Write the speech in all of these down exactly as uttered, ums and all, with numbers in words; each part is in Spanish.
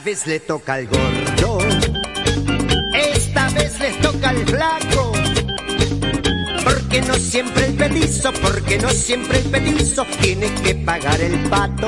vez le toca al gordo, esta vez les toca al flaco. Porque no siempre el petizo, porque no siempre el petizo tiene que pagar el pato.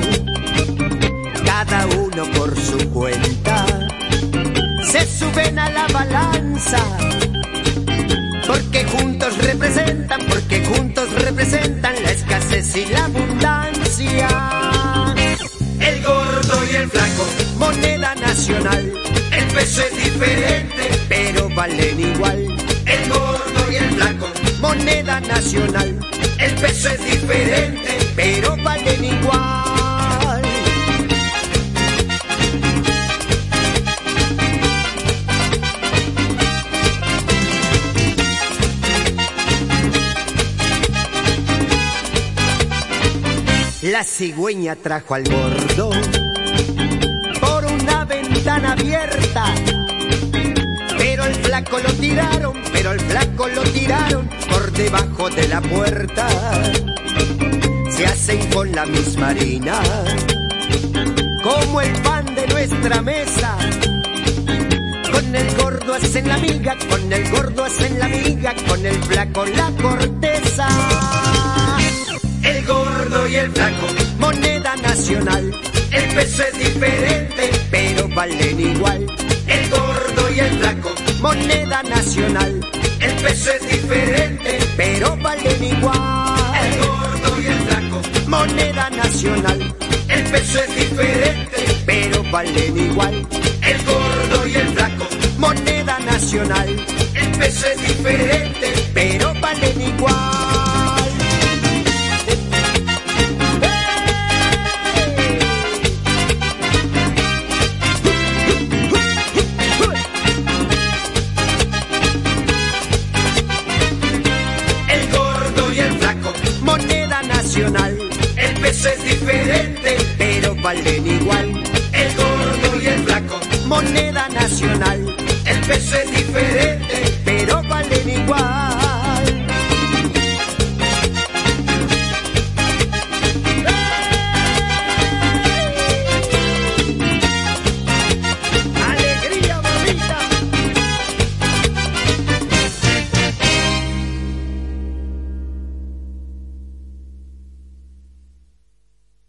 Cada uno por su cuenta se suben a la balanza. Porque juntos representan, porque juntos representan la escasez y la abundancia. El gordo y el flaco, moneda nacional. El peso es diferente, pero valen igual. El gordo y el flaco, moneda nacional. El peso es diferente, pero valen igual. La cigüeña trajo al gordo por una ventana abierta, pero el flaco lo tiraron, pero el flaco lo tiraron por debajo de la puerta. Se hacen con la misma harina, como el pan de nuestra mesa. Con el gordo hacen la miga, con el gordo hacen la miga, con el flaco la corteza. El gordo y el flaco, moneda nacional. El peso es diferente, pero valen igual. El gordo y el flaco, moneda nacional. El peso es diferente, pero valen igual. El gordo y el flaco, moneda nacional. El peso es diferente, pero valen igual. El gordo y el flaco, moneda nacional. El peso es diferente, pero valen igual. El peso es diferente, pero valen igual. El gordo y el flaco, moneda nacional. El peso es diferente, pero valen igual.